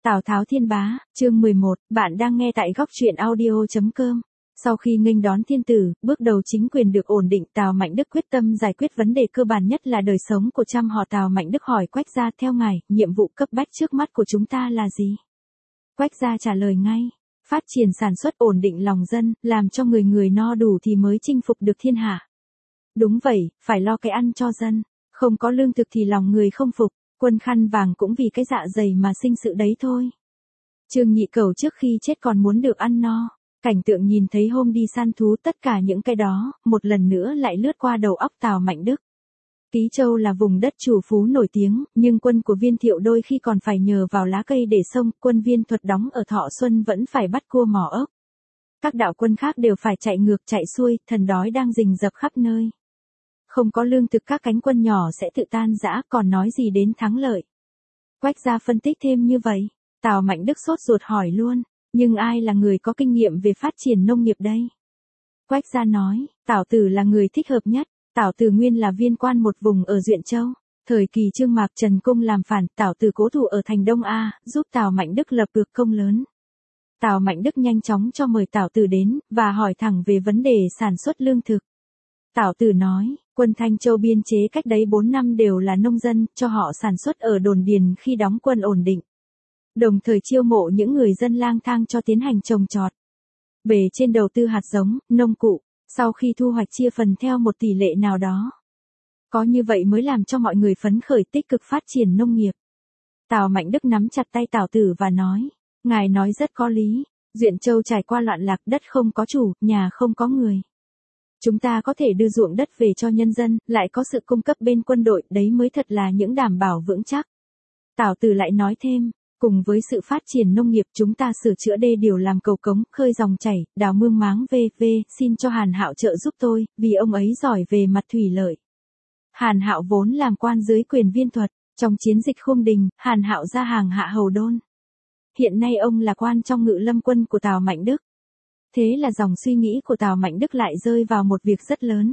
Tào Tháo Thiên Bá, chương 11, bạn đang nghe tại góc truyện audio.com. Sau khi nghênh đón thiên tử, bước đầu chính quyền được ổn định, Tào Mạnh Đức quyết tâm giải quyết vấn đề cơ bản nhất là đời sống của trăm họ. Tào Mạnh Đức hỏi Quách Gia, theo ngài, nhiệm vụ cấp bách trước mắt của chúng ta là gì? Quách Gia trả lời ngay, phát triển sản xuất, ổn định lòng dân, làm cho người người no đủ thì mới chinh phục được thiên hạ. Đúng vậy, phải lo cái ăn cho dân, không có lương thực thì lòng người không phục. Quân khăn vàng cũng vì cái dạ dày mà sinh sự đấy thôi. Trương Nhị Cẩu trước khi chết còn muốn được ăn no. Cảnh tượng nhìn thấy hôm đi săn thú, tất cả những cái đó, một lần nữa lại lướt qua đầu óc Tào Mạnh Đức. Ký Châu là vùng đất chủ phú nổi tiếng, nhưng quân của Viên Thiệu đôi khi còn phải nhờ vào lá cây để xông. Quân Viên Thuật đóng ở Thọ Xuân vẫn phải bắt cua mỏ ốc. Các đạo quân khác đều phải chạy ngược chạy xuôi, thần đói đang rình rập khắp nơi. Không có lương thực, các cánh quân nhỏ sẽ tự tan rã, còn nói gì đến thắng lợi. Quách Gia phân tích thêm như vậy. Tào Mạnh Đức sốt ruột hỏi luôn, nhưng ai là người có kinh nghiệm về phát triển nông nghiệp đây? Quách Gia nói, Tào Tử là người thích hợp nhất. Tào Tử nguyên là viên quan một vùng ở Duyện Châu. Thời kỳ Trương Mạc Trần Cung làm phản, Tào Tử cố thủ ở thành Đông A, giúp Tào Mạnh Đức lập được công lớn. Tào Mạnh Đức nhanh chóng cho mời Tào Tử đến, và hỏi thẳng về vấn đề sản xuất lương thực. Tào Tử nói, quân Thanh Châu biên chế cách đấy 4 năm đều là nông dân, cho họ sản xuất ở đồn điền khi đóng quân ổn định. Đồng thời chiêu mộ những người dân lang thang cho tiến hành trồng trọt. Bề trên đầu tư hạt giống, nông cụ, sau khi thu hoạch chia phần theo một tỷ lệ nào đó. Có như vậy mới làm cho mọi người phấn khởi tích cực phát triển nông nghiệp. Tào Mạnh Đức nắm chặt tay Tào Tử và nói, ngài nói rất có lý, Duyện Châu trải qua loạn lạc, đất không có chủ, nhà không có người. Chúng ta có thể đưa ruộng đất về cho nhân dân, lại có sự cung cấp bên quân đội, đấy mới thật là những đảm bảo vững chắc. Tào Tử lại nói thêm, cùng với sự phát triển nông nghiệp, chúng ta sửa chữa đê điều, làm cầu cống, khơi dòng chảy, đào mương máng v.v. Xin cho Hàn Hạo trợ giúp tôi, vì ông ấy giỏi về mặt thủy lợi. Hàn Hạo vốn làm quan dưới quyền Viên Thuật, trong chiến dịch Khung Đình, Hàn Hạo ra hàng hạ hầu đôn. Hiện nay ông là quan trong Ngự Lâm quân của Tào Mạnh Đức. Thế là dòng suy nghĩ của Tào Mạnh Đức lại rơi vào một việc rất lớn.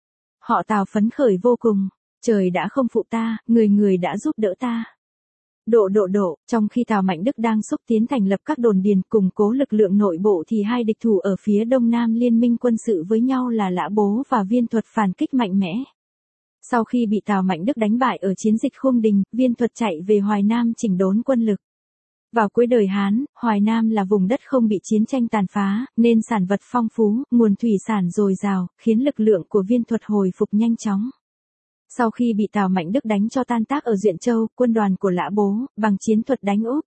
Họ Tào phấn khởi vô cùng, trời đã không phụ ta, người người đã giúp đỡ ta. Trong khi Tào Mạnh Đức đang xúc tiến thành lập các đồn điền, củng cố lực lượng nội bộ, thì hai địch thủ ở phía đông nam liên minh quân sự với nhau là Lã Bố và Viên Thuật phản kích mạnh mẽ. Sau khi bị Tào Mạnh Đức đánh bại ở chiến dịch Khung Đình, Viên Thuật chạy về Hoài Nam chỉnh đốn quân lực. Vào cuối đời Hán, Hoài Nam là vùng đất không bị chiến tranh tàn phá, nên sản vật phong phú, nguồn thủy sản dồi dào, khiến lực lượng của Viên Thuật hồi phục nhanh chóng. Sau khi bị Tào Mạnh Đức đánh cho tan tác ở Duyện Châu, quân đoàn của Lã Bố, bằng chiến thuật đánh úp,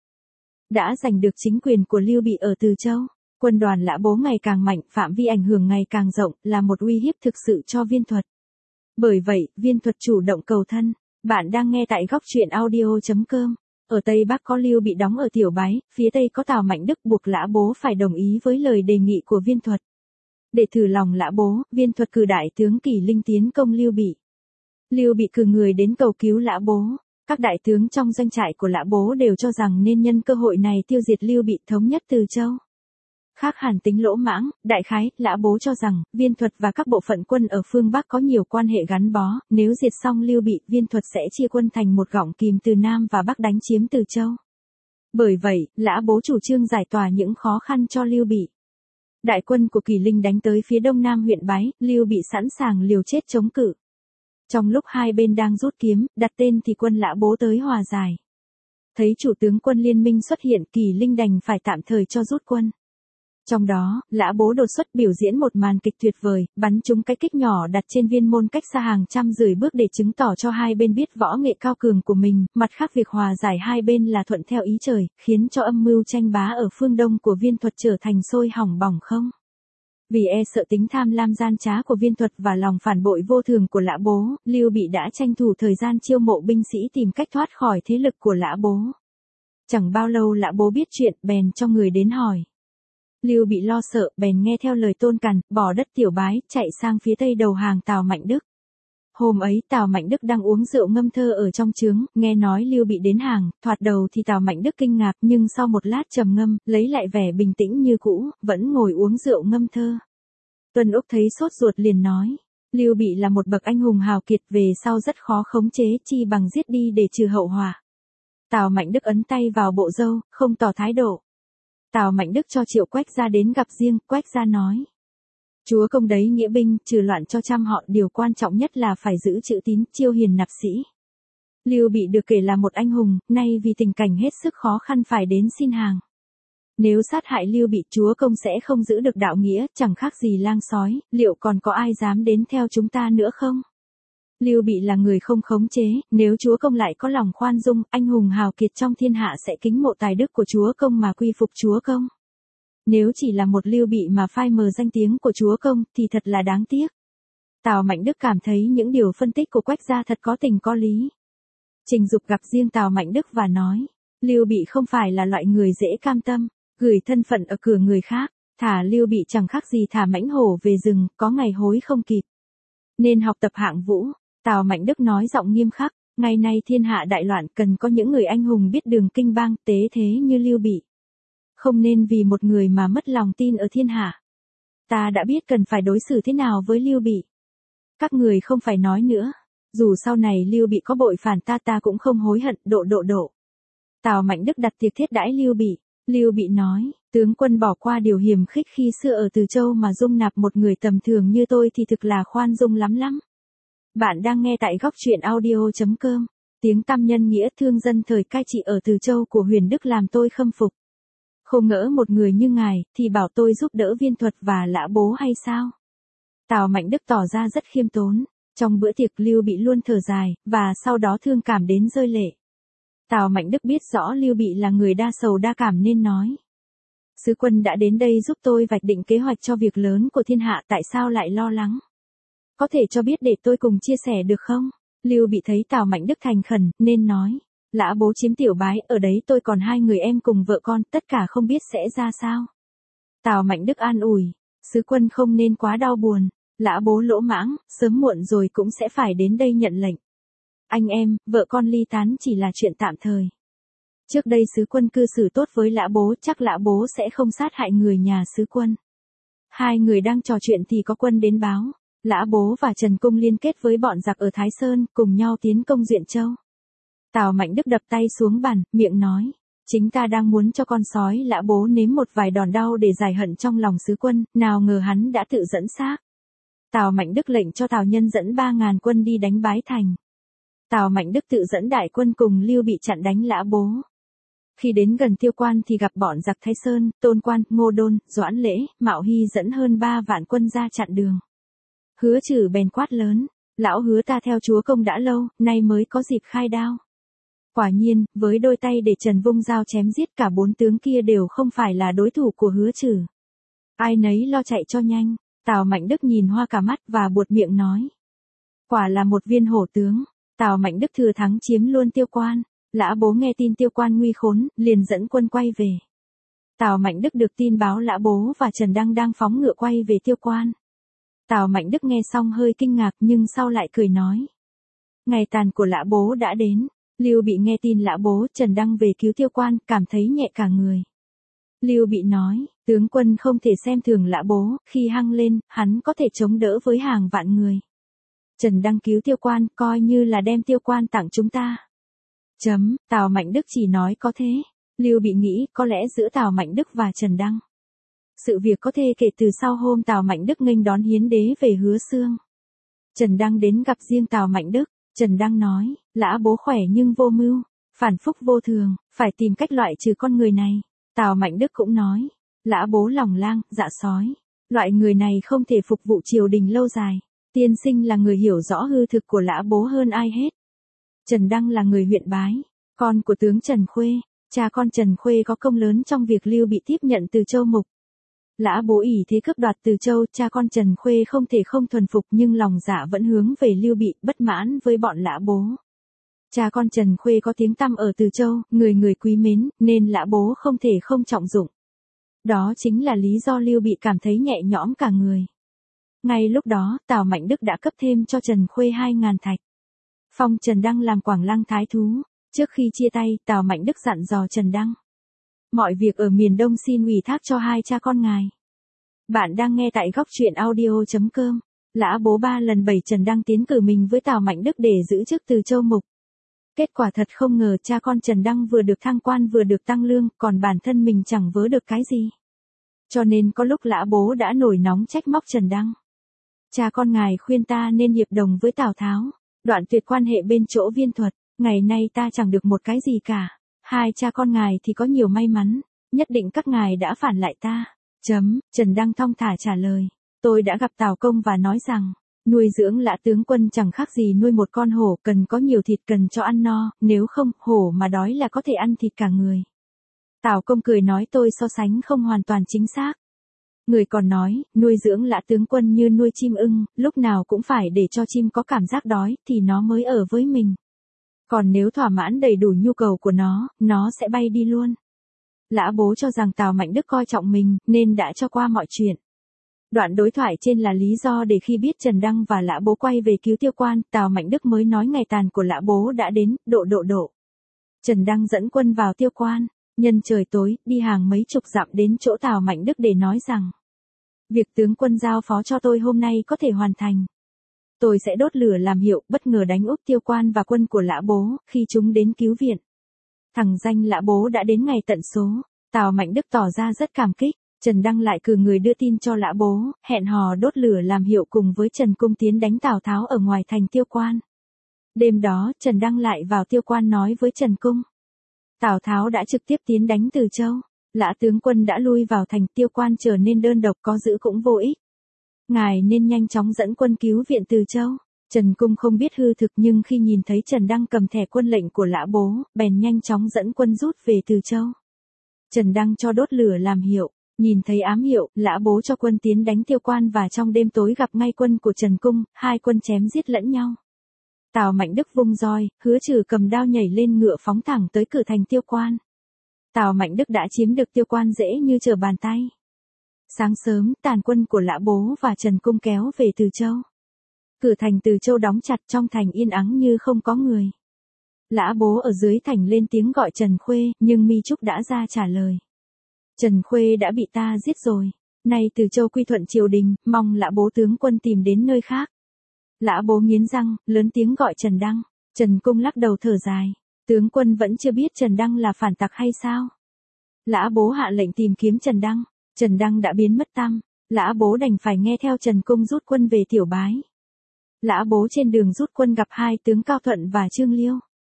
đã giành được chính quyền của Lưu Bị ở Từ Châu. Quân đoàn Lã Bố ngày càng mạnh, phạm vi ảnh hưởng ngày càng rộng, là một uy hiếp thực sự cho Viên Thuật. Bởi vậy, Viên Thuật chủ động cầu thân. Bạn đang nghe tại góc truyện audio.com. Ở Tây Bắc có Lưu Bị đóng ở Tiểu Bái, phía Tây có Tào Mạnh Đức, buộc Lã Bố phải đồng ý với lời đề nghị của Viên Thuật. Để thử lòng Lã Bố, Viên Thuật cử đại tướng Kỷ Linh tiến công Lưu Bị. Lưu Bị cử người đến cầu cứu Lã Bố. Các đại tướng trong doanh trại của Lã Bố đều cho rằng nên nhân cơ hội này tiêu diệt Lưu Bị, thống nhất Từ Châu. Khác hẳn tính lỗ mãng, đại khái, Lã Bố cho rằng, Viên Thuật và các bộ phận quân ở phương Bắc có nhiều quan hệ gắn bó, nếu diệt xong Lưu Bị, Viên Thuật sẽ chia quân thành một gọng kìm từ Nam và Bắc đánh chiếm Từ Châu. Bởi vậy, Lã Bố chủ trương giải tỏa những khó khăn cho Lưu Bị. Đại quân của Kỷ Linh đánh tới phía đông nam huyện Bái, Lưu Bị sẵn sàng liều chết chống cự. Trong lúc hai bên đang rút kiếm, đặt tên thì quân Lã Bố tới hòa giải. Thấy chủ tướng quân liên minh xuất hiện, Kỷ Linh đành phải tạm thời cho rút quân. Trong đó, Lã Bố đột xuất biểu diễn một màn kịch tuyệt vời, bắn trúng cái kích nhỏ đặt trên viên môn cách xa hàng trăm rưỡi bước để chứng tỏ cho hai bên biết võ nghệ cao cường của mình. Mặt khác, việc hòa giải hai bên là thuận theo ý trời, khiến cho âm mưu tranh bá ở phương Đông của Viên Thuật trở thành sôi hỏng bỏng không. Vì e sợ tính tham lam gian trá của Viên Thuật và lòng phản bội vô thường của Lã Bố, Lưu Bị đã tranh thủ thời gian chiêu mộ binh sĩ tìm cách thoát khỏi thế lực của Lã Bố. Chẳng bao lâu Lã Bố biết chuyện, bèn cho người đến hỏi. Lưu Bị lo sợ, bèn nghe theo lời Tôn Cằn, bỏ đất Tiểu Bái, chạy sang phía Tây đầu hàng Tào Mạnh Đức. Hôm ấy Tào Mạnh Đức đang uống rượu ngâm thơ ở trong trướng, nghe nói Lưu Bị đến hàng, thoạt đầu thì Tào Mạnh Đức kinh ngạc, nhưng sau một lát trầm ngâm, lấy lại vẻ bình tĩnh như cũ, vẫn ngồi uống rượu ngâm thơ. Tuân Úc thấy sốt ruột liền nói, Lưu Bị là một bậc anh hùng hào kiệt, về sau rất khó khống chế, chi bằng giết đi để trừ hậu họa. Tào Mạnh Đức ấn tay vào bộ râu, không tỏ thái độ. Tào Mạnh Đức cho Triệu Quách Gia đến gặp riêng, Quách Gia nói. Chúa công đấy nghĩa binh, trừ loạn cho trăm họ, điều quan trọng nhất là phải giữ chữ tín, chiêu hiền nạp sĩ. Lưu Bị được kể là một anh hùng, nay vì tình cảnh hết sức khó khăn phải đến xin hàng. Nếu sát hại Lưu Bị, chúa công sẽ không giữ được đạo nghĩa, chẳng khác gì lang sói, liệu còn có ai dám đến theo chúng ta nữa không? Lưu Bị là người không khống chế, nếu chúa công lại có lòng khoan dung, anh hùng hào kiệt trong thiên hạ sẽ kính mộ tài đức của chúa công mà quy phục chúa công. Nếu chỉ là một Lưu Bị mà phai mờ danh tiếng của chúa công, thì thật là đáng tiếc. Tào Mạnh Đức cảm thấy những điều phân tích của Quách Gia thật có tình có lý. Trình Dục gặp riêng Tào Mạnh Đức và nói, Lưu Bị không phải là loại người dễ cam tâm, gửi thân phận ở cửa người khác, thả Lưu Bị chẳng khác gì thả mãnh hổ về rừng, có ngày hối không kịp. Nên học tập Hạng Vũ. Tào Mạnh Đức nói giọng nghiêm khắc, ngày nay thiên hạ đại loạn cần có những người anh hùng biết đường kinh bang tế thế như Lưu Bị. Không nên vì một người mà mất lòng tin ở thiên hạ. Ta đã biết cần phải đối xử thế nào với Lưu Bị. Các người không phải nói nữa. Dù sau này Lưu Bị có bội phản ta cũng không hối hận, độ. Tào Mạnh Đức đặt tiệc thiết đãi Lưu Bị. Lưu Bị nói, tướng quân bỏ qua điều hiềm khích khi xưa ở Từ Châu mà dung nạp một người tầm thường như tôi thì thực là khoan dung lắm. Bạn đang nghe tại góc truyện audio.com. Tiếng tăm nhân nghĩa thương dân thời cai trị ở Từ Châu của Huyền Đức làm tôi khâm phục. Không ngỡ một người như ngài thì bảo tôi giúp đỡ Viên Thuật và Lã Bố hay sao? Tào Mạnh Đức tỏ ra rất khiêm tốn. Trong bữa tiệc Lưu Bị luôn thở dài, và sau đó thương cảm đến rơi lệ. Tào Mạnh Đức biết rõ Lưu Bị là người đa sầu đa cảm nên nói. Sứ quân đã đến đây giúp tôi vạch định kế hoạch cho việc lớn của thiên hạ, tại sao lại lo lắng? Có thể cho biết để tôi cùng chia sẻ được không? Lưu Bị thấy Tào Mạnh Đức thành khẩn, nên nói. Lã Bố chiếm Tiểu Bái, ở đấy tôi còn 2 người em cùng vợ con, tất cả không biết sẽ ra sao. Tào Mạnh Đức an ủi. Sứ quân không nên quá đau buồn. Lã Bố lỗ mãng, sớm muộn rồi cũng sẽ phải đến đây nhận lệnh. Anh em, vợ con ly tán chỉ là chuyện tạm thời. Trước đây sứ quân cư xử tốt với Lã Bố, chắc Lã Bố sẽ không sát hại người nhà sứ quân. 2 người đang trò chuyện thì có quân đến báo. Lã Bố và Trần Cung liên kết với bọn giặc ở Thái Sơn, cùng nhau tiến công Duyện Châu. Tào Mạnh Đức đập tay xuống bàn, miệng nói. Chính ta đang muốn cho con sói Lã Bố nếm một vài đòn đau để giải hận trong lòng sứ quân, nào ngờ hắn đã tự dẫn xác. Tào Mạnh Đức lệnh cho Tào Nhân dẫn 3.000 quân đi đánh Bái Thành. Tào Mạnh Đức tự dẫn đại quân cùng Lưu Bị chặn đánh Lã Bố. Khi đến gần Tiêu Quan thì gặp bọn giặc Thái Sơn, Tôn Quan, Ngô Đôn, Doãn Lễ, Mạo Hy dẫn hơn 3 vạn quân ra chặn đường. Hứa Trừ bèn quát lớn, lão Hứa ta theo chúa công đã lâu, nay mới có dịp khai đao. Quả nhiên, với đôi tay để Trần vung dao chém giết, cả 4 tướng kia đều không phải là đối thủ của Hứa Trừ. Ai nấy lo chạy cho nhanh. Tào Mạnh Đức nhìn hoa cả mắt và buột miệng nói. Quả là một viên hổ tướng. Tào Mạnh Đức thừa thắng chiếm luôn Tiêu Quan. Lã Bố nghe tin Tiêu Quan nguy khốn, liền dẫn quân quay về. Tào Mạnh Đức được tin báo Lã Bố và Trần Đăng đang phóng ngựa quay về Tiêu Quan. Tào Mạnh Đức nghe xong hơi kinh ngạc nhưng sau lại cười nói. Ngày tàn của Lã Bố đã đến. Lưu Bị nghe tin Lã Bố, Trần Đăng về cứu Tiêu Quan, cảm thấy nhẹ cả người. Lưu Bị nói, tướng quân không thể xem thường Lã Bố, khi hăng lên, hắn có thể chống đỡ với hàng vạn người. Trần Đăng cứu Tiêu Quan, coi như là đem Tiêu Quan tặng chúng ta. Tào Mạnh Đức chỉ nói có thế. Lưu Bị nghĩ, có lẽ giữa Tào Mạnh Đức và Trần Đăng. Sự việc có thể kể từ sau hôm Tào Mạnh Đức nghênh đón hiến đế về Hứa Xương. Trần Đăng đến gặp riêng Tào Mạnh Đức. Trần Đăng nói, Lã Bố khỏe nhưng vô mưu, phản phúc vô thường, phải tìm cách loại trừ con người này. Tào Mạnh Đức cũng nói, Lã Bố lòng lang, dạ sói. Loại người này không thể phục vụ triều đình lâu dài. Tiên sinh là người hiểu rõ hư thực của Lã Bố hơn ai hết. Trần Đăng là người huyện Bái, con của tướng Trần Khuê. Cha con Trần Khuê có công lớn trong việc Lưu Bị tiếp nhận Từ Châu mục. Lã Bố ỷ thế cướp đoạt Từ Châu, cha con Trần Khuê không thể không thuần phục nhưng lòng dạ vẫn hướng về Lưu Bị, bất mãn với bọn Lã Bố. Cha con Trần Khuê có tiếng tăm ở Từ Châu, người người quý mến, nên Lã Bố không thể không trọng dụng. Đó chính là lý do Lưu Bị cảm thấy nhẹ nhõm cả người. Ngay lúc đó, Tào Mạnh Đức đã cấp thêm cho Trần Khuê 2.000 thạch. Phong Trần Đăng làm Quảng Lăng thái thú. Trước khi chia tay, Tào Mạnh Đức dặn dò Trần Đăng. Mọi việc ở miền Đông xin ủy thác cho 2 cha con ngài. Bạn đang nghe tại góc truyện audio.com. Lã Bố 3 lần 7 Trần Đăng tiến cử mình với Tào Mạnh Đức để giữ chức Từ Châu mục. Kết quả thật không ngờ cha con Trần Đăng vừa được thăng quan vừa được tăng lương, còn bản thân mình chẳng vớ được cái gì. Cho nên có lúc Lã Bố đã nổi nóng trách móc Trần Đăng. Cha con ngài khuyên ta nên hiệp đồng với Tào Tháo, đoạn tuyệt quan hệ bên chỗ Viên Thuật, ngày nay ta chẳng được một cái gì cả. Hai cha con ngài thì có nhiều may mắn, nhất định các ngài đã phản lại ta. Trần Đăng thong thả trả lời. Tôi đã gặp Tào Công và nói rằng, nuôi dưỡng Lã tướng quân chẳng khác gì nuôi một con hổ, cần có nhiều thịt cần cho ăn no, nếu không, hổ mà đói là có thể ăn thịt cả người. Tào Công cười nói tôi so sánh không hoàn toàn chính xác. Người còn nói, nuôi dưỡng Lã tướng quân như nuôi chim ưng, lúc nào cũng phải để cho chim có cảm giác đói thì nó mới ở với mình. Còn nếu thỏa mãn đầy đủ nhu cầu của nó sẽ bay đi luôn. Lã Bố cho rằng Tào Mạnh Đức coi trọng mình, nên đã cho qua mọi chuyện. Đoạn đối thoại trên là lý do để khi biết Trần Đăng và Lã Bố quay về cứu Tiêu Quan, Tào Mạnh Đức mới nói ngày tàn của Lã Bố đã đến, độ. Trần Đăng dẫn quân vào Tiêu Quan, nhân trời tối, đi hàng mấy chục dặm đến chỗ Tào Mạnh Đức để nói rằng, việc tướng quân giao phó cho tôi hôm nay có thể hoàn thành. Tôi sẽ đốt lửa làm hiệu, bất ngờ đánh úp Tiêu Quan và quân của Lã Bố, khi chúng đến cứu viện. Thằng danh Lã Bố đã đến ngày tận số, Tào Mạnh Đức tỏ ra rất cảm kích. Trần Đăng lại cử người đưa tin cho Lã Bố, hẹn hò đốt lửa làm hiệu cùng với Trần Cung tiến đánh Tào Tháo ở ngoài thành Tiêu Quan. Đêm đó, Trần Đăng lại vào Tiêu Quan nói với Trần Cung. Tào Tháo đã trực tiếp tiến đánh Từ Châu, Lã tướng quân đã lui vào thành, Tiêu Quan trở nên đơn độc, có giữ cũng vô ích. Ngài nên nhanh chóng dẫn quân cứu viện Từ Châu. Trần Cung không biết hư thực nhưng khi nhìn thấy Trần Đăng cầm thẻ quân lệnh của Lã Bố, bèn nhanh chóng dẫn quân rút về Từ Châu. Trần Đăng cho đốt lửa làm hiệu. Nhìn thấy ám hiệu, Lã Bố cho quân tiến đánh Tiêu Quan và trong đêm tối gặp ngay quân của Trần Cung, hai quân chém giết lẫn nhau. Tào Mạnh Đức vung roi, Hứa Trừ cầm đao nhảy lên ngựa phóng thẳng tới cửa thành Tiêu Quan. Tào Mạnh Đức đã chiếm được Tiêu Quan dễ như trở bàn tay. Sáng sớm, tàn quân của Lã Bố và Trần Cung kéo về Từ Châu. Cửa thành Từ Châu đóng chặt, trong thành yên ắng như không có người. Lã Bố ở dưới thành lên tiếng gọi Trần Khuê, nhưng Mi Trúc đã ra trả lời. Trần Khuê đã bị ta giết rồi. Nay Từ Châu quy thuận triều đình, mong Lã Bố tướng quân tìm đến nơi khác. Lã Bố nghiến răng, lớn tiếng gọi Trần Đăng. Trần Cung lắc đầu thở dài. Tướng quân vẫn chưa biết Trần Đăng là phản tặc hay sao? Lã Bố hạ lệnh tìm kiếm Trần Đăng. Trần Đăng đã biến mất tăm. Lã Bố đành phải nghe theo Trần Cung rút quân về Tiểu Bái. Lã Bố trên đường rút quân gặp hai tướng Cao Thuận và Trương Liêu.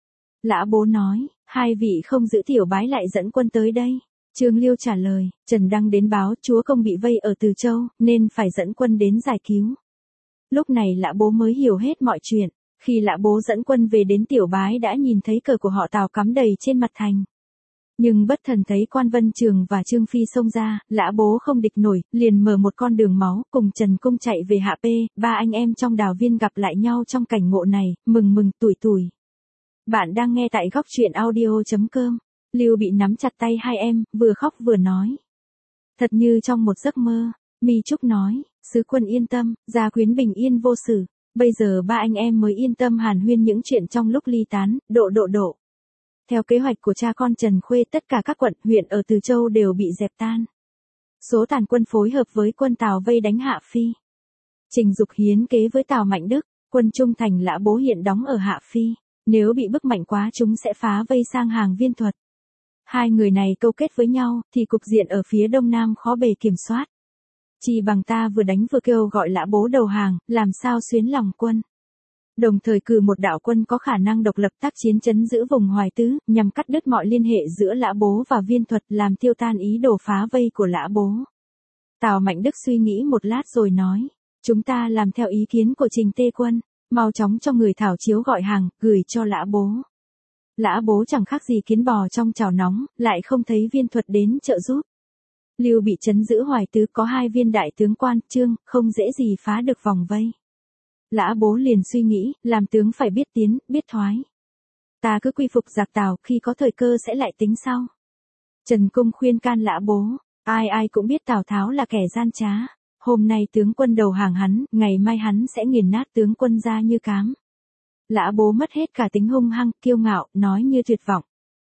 Lã Bố nói, hai vị không giữ Tiểu Bái lại dẫn quân tới đây. Trương Liêu trả lời, Trần Đăng đến báo chúa công bị vây ở Từ Châu, nên phải dẫn quân đến giải cứu. Lúc này Lã Bố mới hiểu hết mọi chuyện. Khi Lã Bố dẫn quân về đến Tiểu Bái đã nhìn thấy cờ của họ Tào cắm đầy trên mặt thành. Nhưng bất thần thấy Quan Vân Trường và Trương Phi xông ra, Lã Bố không địch nổi, liền mở một con đường máu, cùng Trần Cung chạy về Hạ P. Ba anh em trong Đào Viên gặp lại nhau trong cảnh ngộ này, mừng tủi. Bạn đang nghe tại góc truyện audio.com. Lưu Bị nắm chặt tay hai em, vừa khóc vừa nói. Thật như trong một giấc mơ. Mi Trúc nói, sứ quân yên tâm, gia quyến bình yên vô sự. Bây giờ ba anh em mới yên tâm hàn huyên những chuyện trong lúc ly tán, độ. Theo kế hoạch của cha con Trần Khuê, tất cả các quận, huyện ở Từ Châu đều bị dẹp tan. Số tàn quân phối hợp với quân Tào vây đánh Hạ Phi. Trình Dục hiến kế với Tào Mạnh Đức, quân trung thành Lã Bố hiện đóng ở Hạ Phi. Nếu bị bức mạnh quá chúng sẽ phá vây sang hàng Viên Thuật. Hai người này câu kết với nhau, thì cục diện ở phía đông nam khó bề kiểm soát. Chỉ bằng ta vừa đánh vừa kêu gọi Lã Bố đầu hàng, làm sao xuyến lòng quân. Đồng thời cử một đạo quân có khả năng độc lập tác chiến trấn giữ vùng Hoài Tứ, nhằm cắt đứt mọi liên hệ giữa Lã Bố và Viên Thuật, làm tiêu tan ý đồ phá vây của Lã Bố. Tào Mạnh Đức suy nghĩ một lát rồi nói, chúng ta làm theo ý kiến của Trình Tê Quân, mau chóng cho người thảo chiếu gọi hàng, gửi cho Lã Bố. Lã Bố chẳng khác gì kiến bò trong chảo nóng, lại không thấy Viên Thuật đến trợ giúp. Lưu Bị trấn giữ Hoài Tứ có hai viên đại tướng quan, Trương, không dễ gì phá được vòng vây. Lã Bố liền suy nghĩ, làm tướng phải biết tiến, biết thoái. Ta cứ quy phục giặc Tào, khi có thời cơ sẽ lại tính sau. Trần Cung khuyên can Lã Bố, ai cũng biết Tào Tháo là kẻ gian trá. Hôm nay tướng quân đầu hàng hắn, ngày mai hắn sẽ nghiền nát tướng quân ra như cám. Lã Bố mất hết cả tính hung hăng, kiêu ngạo, nói như tuyệt vọng.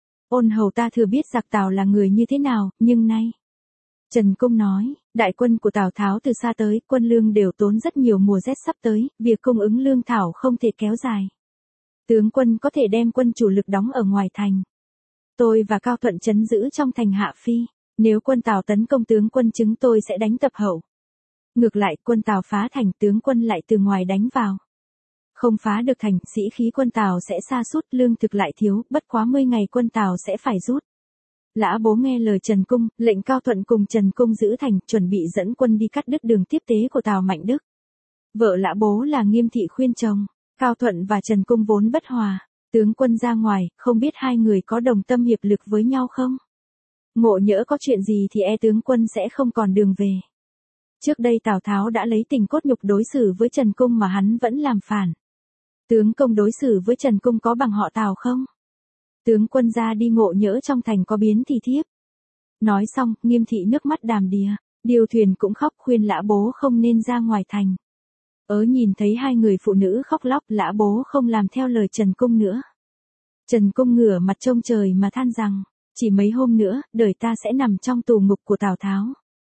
Ôn hầu ta thừa biết giặc Tào là người như thế nào, nhưng nay. Trần Cung nói, đại quân của Tào Tháo từ xa tới, quân lương đều tốn rất nhiều, mùa rét sắp tới, việc cung ứng lương thảo không thể kéo dài. Tướng quân có thể đem quân chủ lực đóng ở ngoài thành. Tôi và Cao Thuận trấn giữ trong thành Hạ Phi. Nếu quân Tào tấn công tướng quân chúng tôi sẽ đánh tập hậu. Ngược lại quân Tào phá thành tướng quân lại từ ngoài đánh vào. Không phá được thành, sĩ khí quân Tào sẽ sa sút, lương thực lại thiếu, bất quá 10 ngày quân Tào sẽ phải rút. Lã Bố nghe lời Trần Cung, lệnh Cao Thuận cùng Trần Cung giữ thành, chuẩn bị dẫn quân đi cắt đứt đường tiếp tế của Tào Mạnh Đức. Vợ Lã Bố là Nghiêm Thị khuyên chồng, Cao Thuận và Trần Cung vốn bất hòa, tướng quân ra ngoài, không biết hai người có đồng tâm hiệp lực với nhau không? Ngộ nhỡ có chuyện gì thì tướng quân sẽ không còn đường về. Trước đây Tào Tháo đã lấy tình cốt nhục đối xử với Trần Cung mà hắn vẫn làm phản. Tướng công đối xử với Trần Cung có bằng họ Tào không? Tướng quân ra đi ngộ nhỡ trong thành có biến thì thiếp. Nói xong, Nghiêm Thị nước mắt đàm đìa, Điêu Thuyền cũng khóc khuyên Lã Bố không nên ra ngoài thành. Nhìn thấy hai người phụ nữ khóc lóc, Lã Bố không làm theo lời Trần Cung nữa. Trần Cung ngửa mặt trông trời mà than rằng, chỉ mấy hôm nữa, đời ta sẽ nằm trong tù ngục của Tào Tháo.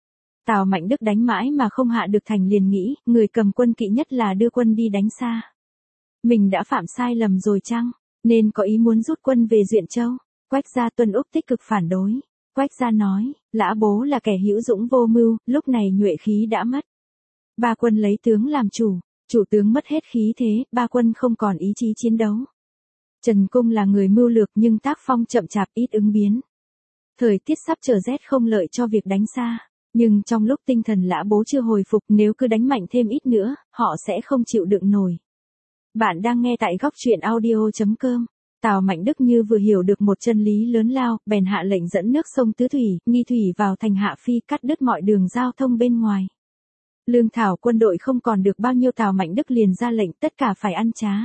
Tào Mạnh Đức đánh mãi mà không hạ được thành liền nghĩ, người cầm quân kỵ nhất là đưa quân đi đánh xa. Mình đã phạm sai lầm rồi chăng, nên có ý muốn rút quân về Duyện Châu. Quách gia Tuân Úc tích cực phản đối. Quách gia nói, Lã Bố là kẻ hữu dũng vô mưu, lúc này nhuệ khí đã mất. Ba quân lấy tướng làm chủ tướng mất hết khí thế, ba quân không còn ý chí chiến đấu. Trần Cung là người mưu lược nhưng tác phong chậm chạp ít ứng biến. Thời tiết sắp trở rét không lợi cho việc đánh xa, nhưng trong lúc tinh thần Lã Bố chưa hồi phục, nếu cứ đánh mạnh thêm ít nữa, họ sẽ không chịu đựng nổi. Bạn đang nghe tại góc truyện audio.com. Tào Mạnh Đức như vừa hiểu được một chân lý lớn lao, bèn hạ lệnh dẫn nước sông Tứ Thủy, Nghi Thủy vào thành Hạ Phi, cắt đứt mọi đường giao thông bên ngoài. Lương thảo quân đội không còn được bao nhiêu, Tào Mạnh Đức liền ra lệnh tất cả phải ăn trá.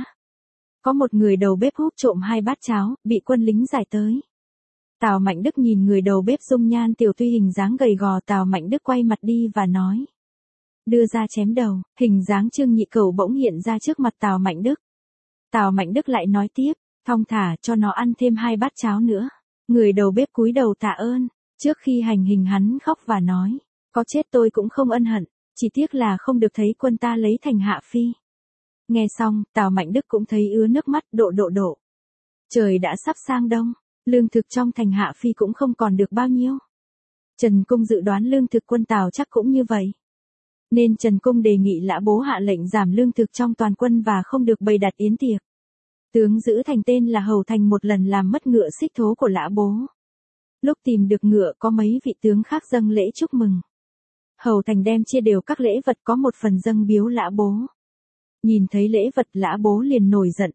Có một người đầu bếp hút trộm 2 bát cháo, bị quân lính giải tới. Tào Mạnh Đức nhìn người đầu bếp dung nhan tiểu tuy hình dáng gầy gò, Tào Mạnh Đức quay mặt đi và nói. Đưa ra chém đầu, hình dáng Trương Nhị Cẩu bỗng hiện ra trước mặt Tào Mạnh Đức. Tào Mạnh Đức lại nói tiếp, thong thả cho nó ăn thêm 2 bát cháo nữa. Người đầu bếp cúi đầu tạ ơn, trước khi hành hình hắn khóc và nói, có chết tôi cũng không ân hận, chỉ tiếc là không được thấy quân ta lấy thành Hạ Phi. Nghe xong, Tào Mạnh Đức cũng thấy ứa nước mắt, độ. Trời đã sắp sang đông, lương thực trong thành Hạ Phi cũng không còn được bao nhiêu. Trần Cung dự đoán lương thực quân Tào chắc cũng như vậy. Nên Trần Cung đề nghị Lã Bố hạ lệnh giảm lương thực trong toàn quân và không được bày đặt yến tiệc. Tướng giữ thành tên là Hầu Thành một lần làm mất ngựa xích thố của Lã Bố. Lúc tìm được ngựa có mấy vị tướng khác dâng lễ chúc mừng. Hầu Thành đem chia đều các lễ vật, có một phần dâng biếu Lã Bố. Nhìn thấy lễ vật Lã Bố liền nổi giận,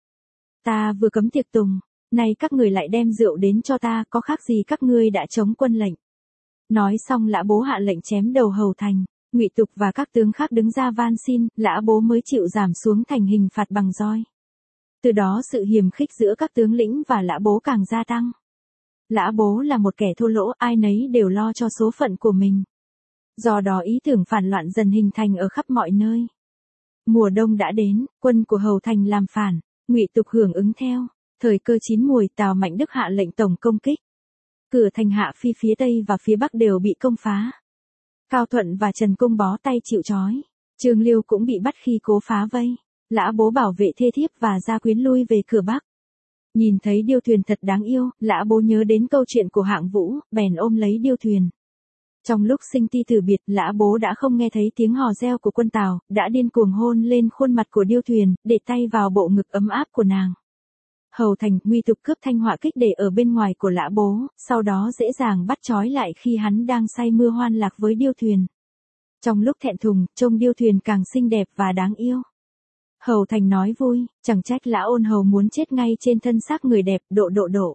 ta vừa cấm tiệc tùng, nay các người lại đem rượu đến cho ta, có khác gì các ngươi đã chống quân lệnh. Nói xong Lã Bố hạ lệnh chém đầu Hầu Thành. Ngụy Tục và các tướng khác đứng ra van xin, Lã Bố mới chịu giảm xuống thành hình phạt bằng roi. Từ đó sự hiềm khích giữa các tướng lĩnh và Lã Bố càng gia tăng. Lã Bố là một kẻ thô lỗ, ai nấy đều lo cho số phận của mình. Do đó ý tưởng phản loạn dần hình thành ở khắp mọi nơi. Mùa đông đã đến, quân của Hầu Thành làm phản, Ngụy Tục hưởng ứng theo. Thời cơ chín muồi, Tào Mạnh Đức hạ lệnh tổng công kích. Cửa thành Hạ Phi phía tây và phía bắc đều bị công phá. Cao Thuận và Trần Cung bó tay chịu trói. Trương Liêu cũng bị bắt khi cố phá vây. Lã Bố bảo vệ thê thiếp và gia quyến lui về cửa bắc. Nhìn thấy Điêu Thuyền thật đáng yêu, Lã Bố nhớ đến câu chuyện của Hạng Vũ, bèn ôm lấy Điêu Thuyền. Trong lúc sinh ti từ biệt, Lã Bố đã không nghe thấy tiếng hò reo của quân Tào, đã điên cuồng hôn lên khuôn mặt của Điêu Thuyền, để tay vào bộ ngực ấm áp của nàng. Hầu Thành, Ngụy Tục cướp thanh họa kích để ở bên ngoài của Lã Bố, sau đó dễ dàng bắt trói lại khi hắn đang say mưa hoan lạc với Điêu Thuyền. Trong lúc thẹn thùng, trông Điêu Thuyền càng xinh đẹp và đáng yêu. Hầu Thành nói vui, chẳng trách Lã Ôn Hầu muốn chết ngay trên thân xác người đẹp, độ.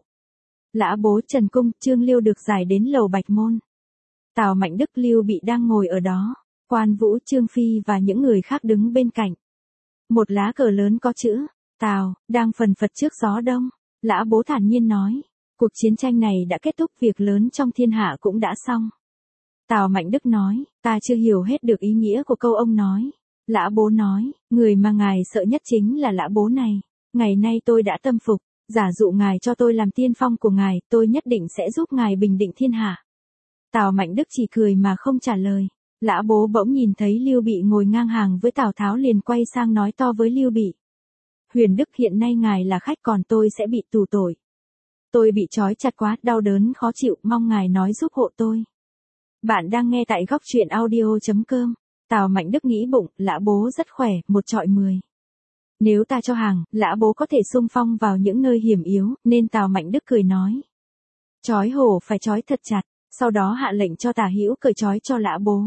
Lã Bố, Trần Cung, Trương Liêu được giải đến lầu Bạch Môn. Tào Mạnh Đức, Lưu Bị đang ngồi ở đó, Quan Vũ, Trương Phi và những người khác đứng bên cạnh. Một lá cờ lớn có chữ Tào, đang phần phật trước gió đông. Lã Bố thản nhiên nói, cuộc chiến tranh này đã kết thúc, việc lớn trong thiên hạ cũng đã xong. Tào Mạnh Đức nói, ta chưa hiểu hết được ý nghĩa của câu ông nói. Lã Bố nói, người mà ngài sợ nhất chính là Lã Bố này. Ngày nay tôi đã tâm phục, giả dụ ngài cho tôi làm tiên phong của ngài, tôi nhất định sẽ giúp ngài bình định thiên hạ. Tào Mạnh Đức chỉ cười mà không trả lời. Lã Bố bỗng nhìn thấy Lưu Bị ngồi ngang hàng với Tào Tháo liền quay sang nói to với Lưu Bị. Huyền Đức hiện nay ngài là khách còn tôi sẽ bị tù tội. Tôi bị trói chặt quá, đau đớn khó chịu, mong ngài nói giúp hộ tôi. Bạn đang nghe tại góc truyện audio.com. Tào Mạnh Đức nghĩ bụng, Lã Bố rất khỏe, 1/10. Nếu ta cho hàng, Lã Bố có thể xung phong vào những nơi hiểm yếu, nên Tào Mạnh Đức cười nói. Trói hổ phải trói thật chặt, sau đó hạ lệnh cho Tả Hữu cởi trói cho Lã Bố.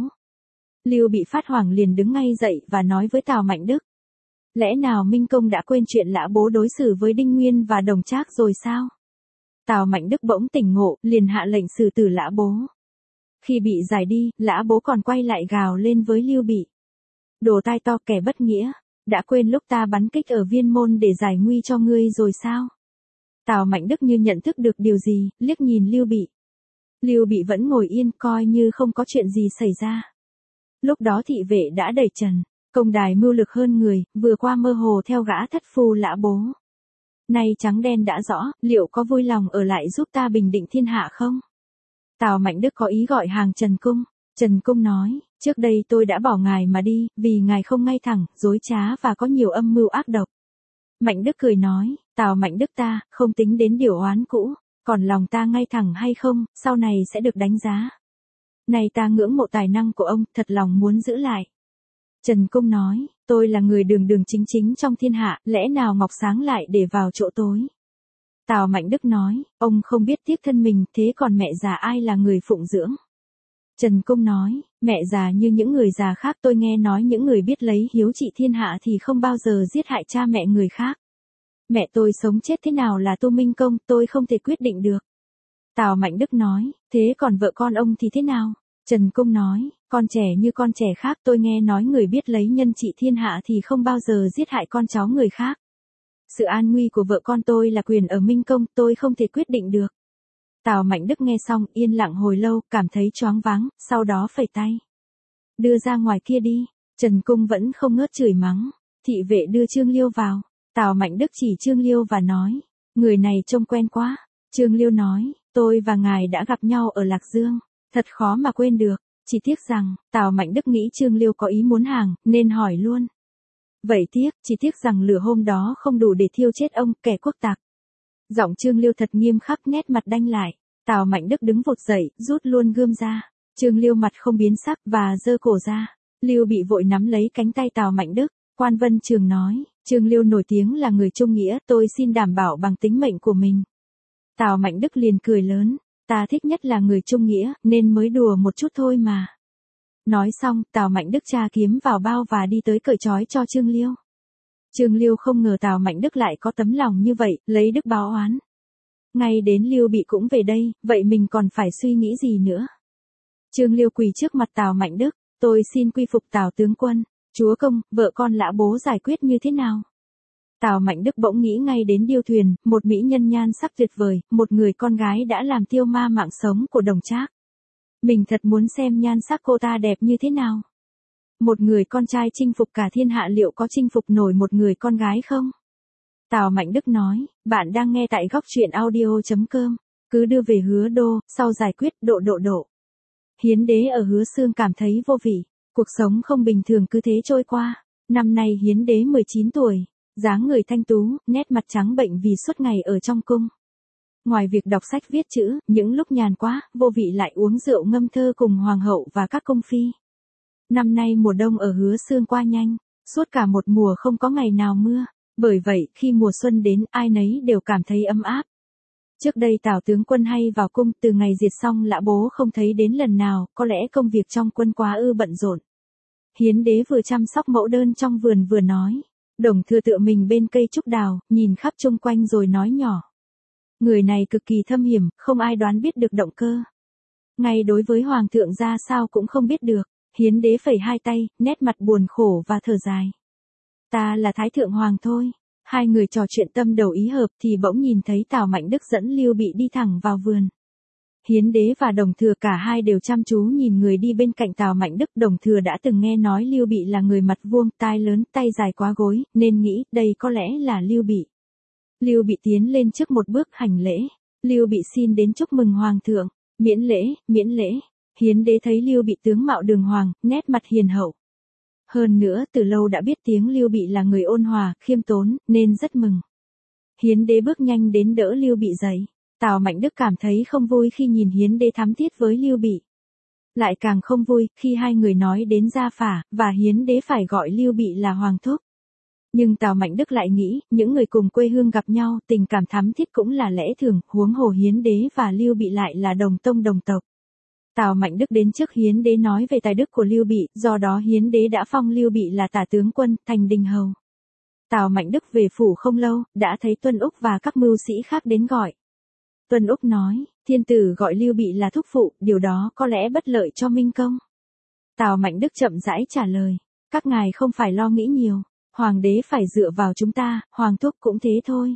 Lưu Bị phát hoảng liền đứng ngay dậy và nói với Tào Mạnh Đức. Lẽ nào Minh Công đã quên chuyện Lã Bố đối xử với Đinh Nguyên và Đồng Trác rồi sao? Tào Mạnh Đức bỗng tỉnh ngộ, liền hạ lệnh xử tử Lã Bố. Khi bị giải đi, Lã Bố còn quay lại gào lên với Lưu Bị. Đồ tai to kẻ bất nghĩa, đã quên lúc ta bắn kích ở Viên Môn để giải nguy cho ngươi rồi sao? Tào Mạnh Đức như nhận thức được điều gì, liếc nhìn Lưu Bị. Lưu Bị vẫn ngồi yên coi như không có chuyện gì xảy ra. Lúc đó thị vệ đã đẩy trần, công đài mưu lực hơn người, vừa qua mơ hồ theo gã thất phu Lã Bố. Nay trắng đen đã rõ, liệu có vui lòng ở lại giúp ta bình định thiên hạ không? Tào Mạnh Đức có ý gọi hàng Trần Cung. Trần Cung nói, trước đây tôi đã bỏ ngài mà đi, vì ngài không ngay thẳng, dối trá và có nhiều âm mưu ác độc. Mạnh Đức cười nói, Tào Mạnh Đức ta, không tính đến điều oán cũ, còn lòng ta ngay thẳng hay không, sau này sẽ được đánh giá. Này ta ngưỡng mộ tài năng của ông, thật lòng muốn giữ lại. Trần Cung nói, tôi là người đường đường chính chính trong thiên hạ, lẽ nào Ngọc Sáng lại để vào chỗ tối. Tào Mạnh Đức nói, ông không biết tiếc thân mình, thế còn mẹ già ai là người phụng dưỡng. Trần Cung nói, mẹ già như những người già khác, tôi nghe nói những người biết lấy hiếu trị thiên hạ thì không bao giờ giết hại cha mẹ người khác. Mẹ tôi sống chết thế nào là tu Minh Công, tôi không thể quyết định được. Tào Mạnh Đức nói, thế còn vợ con ông thì thế nào? Trần Cung nói, con trẻ như con trẻ khác, tôi nghe nói người biết lấy nhân trị thiên hạ thì không bao giờ giết hại con cháu người khác. Sự an nguy của vợ con tôi là quyền ở Minh Công, tôi không thể quyết định được. Tào Mạnh Đức nghe xong, yên lặng hồi lâu, cảm thấy choáng váng, sau đó phẩy tay. Đưa ra ngoài kia đi. Trần Cung vẫn không ngớt chửi mắng. Thị vệ đưa Trương Liêu vào. Tào Mạnh Đức chỉ Trương Liêu và nói, người này trông quen quá. Trương Liêu nói, tôi và ngài đã gặp nhau ở Lạc Dương, thật khó mà quên được. Chỉ tiếc rằng, Tào Mạnh Đức nghĩ Trương Liêu có ý muốn hàng, nên hỏi luôn. Vậy chỉ tiếc rằng lửa hôm đó không đủ để thiêu chết ông, kẻ quốc tặc. Giọng Trương Liêu thật nghiêm khắc, nét mặt đanh lại. Tào Mạnh Đức đứng vụt dậy, rút luôn gươm ra. Trương Liêu mặt không biến sắc và giơ cổ ra. Lưu Bị vội nắm lấy cánh tay Tào Mạnh Đức. Quan Vân Trường nói, Trương Liêu nổi tiếng là người trung nghĩa, tôi xin đảm bảo bằng tính mệnh của mình. Tào Mạnh Đức liền cười lớn, ta thích nhất là người trung nghĩa, nên mới đùa một chút thôi mà. Nói xong, Tào Mạnh Đức tra kiếm vào bao và đi tới cởi trói cho Trương Liêu. Trương Liêu không ngờ Tào Mạnh Đức lại có tấm lòng như vậy, lấy đức báo oán. Ngay đến Lưu Bị cũng về đây, vậy mình còn phải suy nghĩ gì nữa? Trương Liêu quỳ trước mặt Tào Mạnh Đức, tôi xin quy phục Tào tướng quân, chúa công, vợ con Lã Bố giải quyết như thế nào? Tào Mạnh Đức bỗng nghĩ ngay đến Điêu Thuyền, một mỹ nhân nhan sắc tuyệt vời, một người con gái đã làm tiêu ma mạng sống của Đồng Trác. Mình thật muốn xem nhan sắc cô ta đẹp như thế nào. Một người con trai chinh phục cả thiên hạ liệu có chinh phục nổi một người con gái không? Tào Mạnh Đức nói, bạn đang nghe tại góc truyện audio.com, cứ đưa về Hứa Đô, sau giải quyết độ. Hiến Đế ở Hứa Xương cảm thấy vô vị, cuộc sống không bình thường cứ thế trôi qua. Năm nay Hiến Đế 19 tuổi, dáng người thanh tú, nét mặt trắng bệnh vì suốt ngày ở trong cung. Ngoài việc đọc sách viết chữ, những lúc nhàn quá, vô vị lại uống rượu ngâm thơ cùng hoàng hậu và các cung phi. Năm nay mùa đông ở Hứa Xương qua nhanh, suốt cả một mùa không có ngày nào mưa, bởi vậy khi mùa xuân đến ai nấy đều cảm thấy ấm áp. Trước đây Tào tướng quân hay vào cung, từ ngày diệt xong Lã Bố không thấy đến lần nào, có lẽ công việc trong quân quá bận rộn. Hiến Đế vừa chăm sóc mẫu đơn trong vườn vừa nói. Đồng Thừa tựa mình bên cây trúc đào, nhìn khắp chung quanh rồi nói nhỏ. Người này cực kỳ thâm hiểm, không ai đoán biết được động cơ. Ngay đối với hoàng thượng ra sao cũng không biết được. Hiến Đế phẩy hai tay, nét mặt buồn khổ và thở dài. Ta là Thái Thượng Hoàng thôi. Hai người trò chuyện tâm đầu ý hợp thì bỗng nhìn thấy Tào Mạnh Đức dẫn Lưu Bị đi thẳng vào vườn. Hiến Đế và Đồng Thừa cả hai đều chăm chú nhìn người đi bên cạnh Tào Mạnh Đức. Đồng Thừa đã từng nghe nói Lưu Bị là người mặt vuông, tai lớn, tay dài quá gối, nên nghĩ đây có lẽ là Lưu Bị. Lưu Bị tiến lên trước một bước hành lễ. Lưu Bị xin đến chúc mừng Hoàng thượng. Miễn lễ, miễn lễ. Hiến Đế thấy Lưu Bị tướng mạo đường hoàng, nét mặt hiền hậu. Hơn nữa từ lâu đã biết tiếng Lưu Bị là người ôn hòa, khiêm tốn, nên rất mừng. Hiến đế bước nhanh đến đỡ Lưu Bị dậy. Tào Mạnh Đức cảm thấy không vui khi nhìn Hiến đế thắm thiết với Lưu Bị. Lại càng không vui khi hai người nói đến gia phả, và Hiến đế phải gọi Lưu Bị là hoàng thúc. Nhưng Tào Mạnh Đức lại nghĩ, những người cùng quê hương gặp nhau, tình cảm thắm thiết cũng là lẽ thường, huống hồ Hiến đế và Lưu Bị lại là đồng tông đồng tộc. Tào Mạnh Đức đến trước Hiến đế nói về tài đức của Lưu Bị, do đó Hiến đế đã phong Lưu Bị là tả tướng quân, thành đình hầu. Tào Mạnh Đức về phủ không lâu, đã thấy Tuân Úc và các mưu sĩ khác đến gọi. Tuân Úc nói, thiên tử gọi Lưu Bị là thúc phụ, điều đó có lẽ bất lợi cho Minh Công. Tào Mạnh Đức chậm rãi trả lời, các ngài không phải lo nghĩ nhiều, hoàng đế phải dựa vào chúng ta, hoàng thúc cũng thế thôi.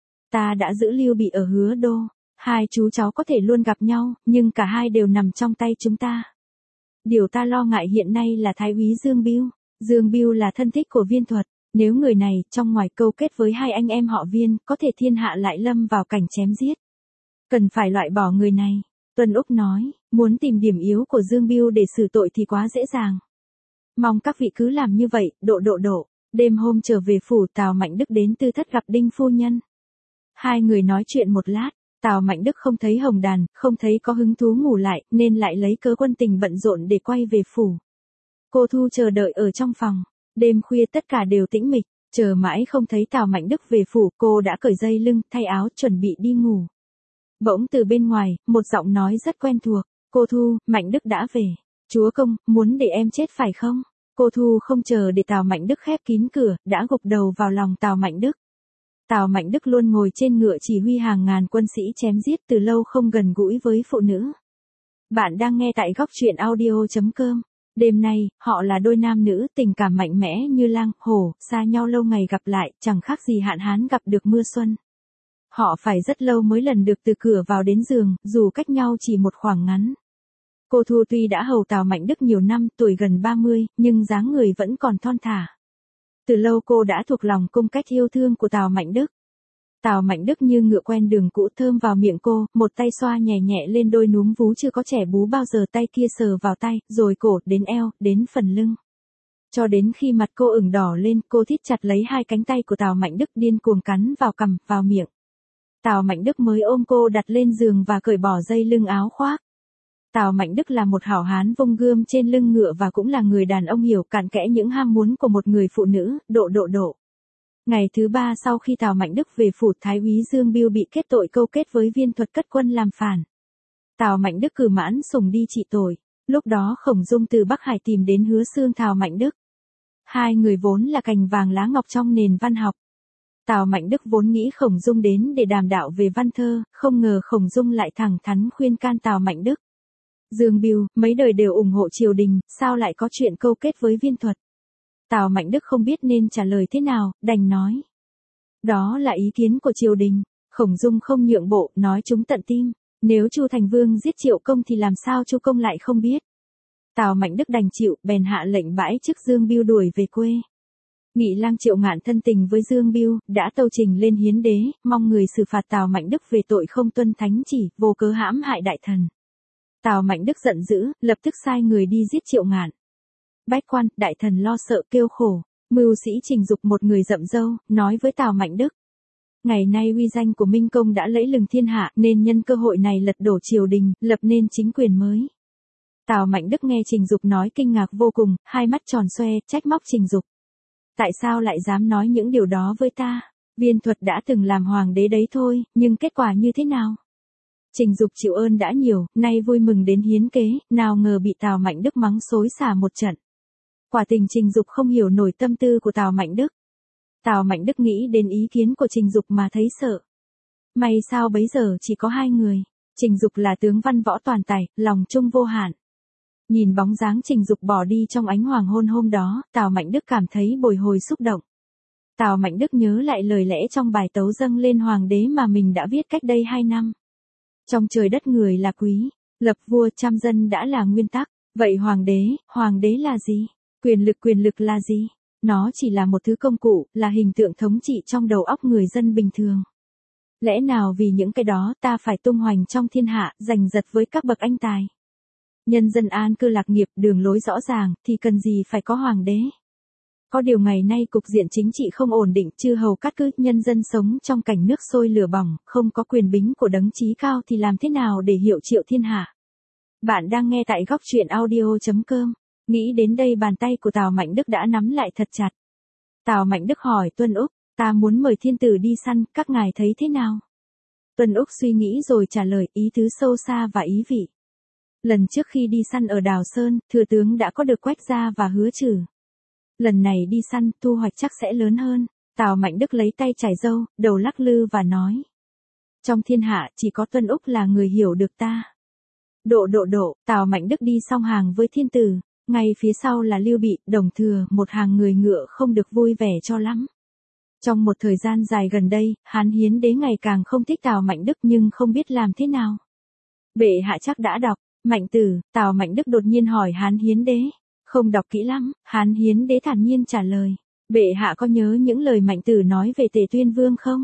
Ta đã giữ Lưu Bị ở Hứa Đô, hai chú cháu có thể luôn gặp nhau, nhưng cả hai đều nằm trong tay chúng ta. Điều ta lo ngại hiện nay là Thái úy Dương Bưu. Dương Bưu là thân thích của Viên Thuật, nếu người này trong ngoài câu kết với hai anh em họ Viên, có thể thiên hạ lại lâm vào cảnh chém giết. Cần phải loại bỏ người này. Tuân Úc nói, muốn tìm điểm yếu của Dương Bưu để xử tội thì quá dễ dàng. Mong các vị cứ làm như vậy, độ. Đêm hôm trở về phủ, Tào Mạnh Đức đến Tư Thất gặp Đinh phu nhân. Hai người nói chuyện một lát, Tào Mạnh Đức không thấy Hồng Đàn, không thấy có hứng thú ngủ lại, nên lại lấy cớ quân tình bận rộn để quay về phủ. Cô Thu chờ đợi ở trong phòng. Đêm khuya tất cả đều tĩnh mịch, chờ mãi không thấy Tào Mạnh Đức về phủ, cô đã cởi dây lưng, thay áo, chuẩn bị đi ngủ. Bỗng từ bên ngoài, một giọng nói rất quen thuộc, cô Thu, Mạnh Đức đã về. Chúa công, muốn để em chết phải không? Cô Thu không chờ để Tào Mạnh Đức khép kín cửa, đã gục đầu vào lòng Tào Mạnh Đức. Tào Mạnh Đức luôn ngồi trên ngựa chỉ huy hàng ngàn quân sĩ chém giết, từ lâu không gần gũi với phụ nữ. Bạn đang nghe tại góc truyện audio.com. Đêm nay, họ là đôi nam nữ tình cảm mạnh mẽ như lang, hổ, xa nhau lâu ngày gặp lại, chẳng khác gì hạn hán gặp được mưa xuân. Họ phải rất lâu mới lần được từ cửa vào đến giường, dù cách nhau chỉ một khoảng ngắn. Cô Thu tuy đã hầu Tào Mạnh Đức nhiều năm, tuổi gần 30, nhưng dáng người vẫn còn thon thả. Từ lâu cô đã thuộc lòng cung cách yêu thương của Tào Mạnh Đức. Tào Mạnh Đức như ngựa quen đường cũ thơm vào miệng cô, một tay xoa nhẹ nhẹ lên đôi núm vú chưa có trẻ bú bao giờ, tay kia sờ vào tay, rồi cổ, đến eo, đến phần lưng. Cho đến khi mặt cô ửng đỏ lên, cô thít chặt lấy hai cánh tay của Tào Mạnh Đức, điên cuồng cắn vào cằm, vào miệng. Tào Mạnh Đức mới ôm cô đặt lên giường và cởi bỏ dây lưng áo khoác. Tào Mạnh Đức là một hảo hán vung gươm trên lưng ngựa và cũng là người đàn ông hiểu cặn kẽ những ham muốn của một người phụ nữ, độ. Ngày thứ ba sau khi Tào Mạnh Đức về phủ, Thái úy Dương Bưu bị kết tội câu kết với Viên Thuật cất quân làm phản. Tào Mạnh Đức cử Mãn Sùng đi trị tội. Lúc đó Khổng Dung từ Bắc Hải tìm đến hứa xương Tào Mạnh Đức. Hai người vốn là cành vàng lá ngọc trong nền văn học. Tào Mạnh Đức vốn nghĩ Khổng Dung đến để đàm đạo về văn thơ, không ngờ Khổng Dung lại thẳng thắn khuyên can Tào Mạnh Đức. Dương Bưu, mấy đời đều ủng hộ triều đình, sao lại có chuyện câu kết với Viên Thuật? Tào Mạnh Đức không biết nên trả lời thế nào, đành nói. Đó là ý kiến của triều đình. Khổng Dung không nhượng bộ, nói chúng tận tim. Nếu Chu Thành Vương giết Triệu Công thì làm sao Chu Công lại không biết? Tào Mạnh Đức đành chịu, bèn hạ lệnh bãi chức Dương Bưu đuổi về quê. Nghị lang Triệu Ngạn thân tình với Dương Bưu, đã tâu trình lên hiến đế, mong người xử phạt Tào Mạnh Đức về tội không tuân thánh chỉ, vô cớ hãm hại đại thần. Tào Mạnh Đức giận dữ, lập tức sai người đi giết Triệu Ngạn. Bách quan, đại thần lo sợ kêu khổ. Mưu sĩ Trình Dục, một người rậm râu, nói với Tào Mạnh Đức. Ngày nay uy danh của Minh Công đã lẫy lừng thiên hạ, nên nhân cơ hội này lật đổ triều đình, lập nên chính quyền mới. Tào Mạnh Đức nghe Trình Dục nói kinh ngạc vô cùng, hai mắt tròn xoe, trách móc Trình Dục. Tại sao lại dám nói những điều đó với ta? Viên Thuật đã từng làm hoàng đế đấy thôi, nhưng kết quả như thế nào? Trình Dục chịu ơn đã nhiều, nay vui mừng đến hiến kế, nào ngờ bị Tào Mạnh Đức mắng xối xả một trận. Quả tình Trình Dục không hiểu nổi tâm tư của Tào Mạnh Đức. Tào Mạnh Đức nghĩ đến ý kiến của Trình Dục mà thấy sợ. May sao bấy giờ chỉ có hai người. Trình Dục là tướng văn võ toàn tài, lòng trung vô hạn. Nhìn bóng dáng Trình Dục bỏ đi trong ánh hoàng hôn hôm đó, Tào Mạnh Đức cảm thấy bồi hồi xúc động. Tào Mạnh Đức nhớ lại lời lẽ trong bài tấu dâng lên hoàng đế mà mình đã viết cách đây 2 năm. Trong trời đất người là quý, lập vua trăm dân đã là nguyên tắc. Vậy hoàng đế là gì? Quyền lực là gì? Nó chỉ là một thứ công cụ, là hình tượng thống trị trong đầu óc người dân bình thường. Lẽ nào vì những cái đó ta phải tung hoành trong thiên hạ, giành giật với các bậc anh tài? Nhân dân an cư lạc nghiệp, đường lối rõ ràng, thì cần gì phải có hoàng đế. Có điều ngày nay cục diện chính trị không ổn định, chư hầu cát cứ, nhân dân sống trong cảnh nước sôi lửa bỏng, không có quyền bính của đấng chí cao thì làm thế nào để hiệu triệu thiên hạ. Bạn đang nghe tại góc truyện audio.com. Nghĩ đến đây bàn tay của Tào Mạnh Đức đã nắm lại thật chặt. Tào Mạnh Đức hỏi Tuân Úc, ta muốn mời thiên tử đi săn, các ngài thấy thế nào? Tuân Úc suy nghĩ rồi trả lời, ý tứ sâu xa và ý vị. Lần trước khi đi săn ở Đào Sơn, thừa tướng đã có được Quách Gia và Hứa Trừ. Lần này đi săn, thu hoạch chắc sẽ lớn hơn. Tào Mạnh Đức lấy tay chải râu, đầu lắc lư và nói. Trong thiên hạ, chỉ có Tuân Úc là người hiểu được ta. Độ, Tào Mạnh Đức đi song hàng với thiên tử. Ngay phía sau là Lưu Bị, Đồng Thừa, một hàng người ngựa không được vui vẻ cho lắm. Trong một thời gian dài gần đây, Hán Hiến Đế ngày càng không thích Tào Mạnh Đức nhưng không biết làm thế nào. Bệ hạ chắc đã đọc, Mạnh Tử, Tào Mạnh Đức đột nhiên hỏi Hán Hiến Đế. Không đọc kỹ lắm, Hán Hiến Đế thản nhiên trả lời. Bệ hạ có nhớ những lời Mạnh Tử nói về Tề Tuyên Vương không?